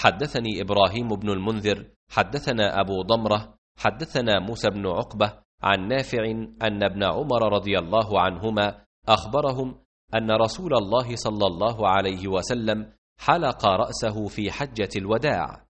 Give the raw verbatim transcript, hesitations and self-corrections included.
حدثني إبراهيم بن المنذر حدثنا أبو ضمرة حدثنا موسى بن عقبة عن نافع أن ابن عمر رضي الله عنهما أخبرهم أن رسول الله صلى الله عليه وسلم حلق رأسه في حجة الوداع،